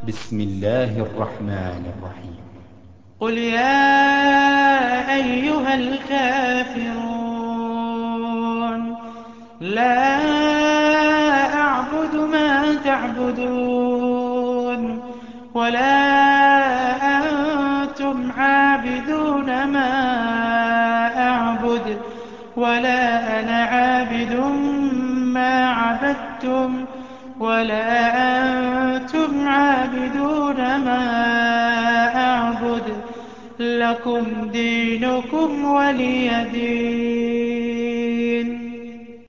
بسم الله الرحمن الرحيم. قل يا أيها الكافرون لا أعبد ما تعبدون ولا أنتم عابدون ما أعبد ولا أنا عابد ما عبدتم ولا أنتم عابدون ما أعبد لكم دينكم ولي دين.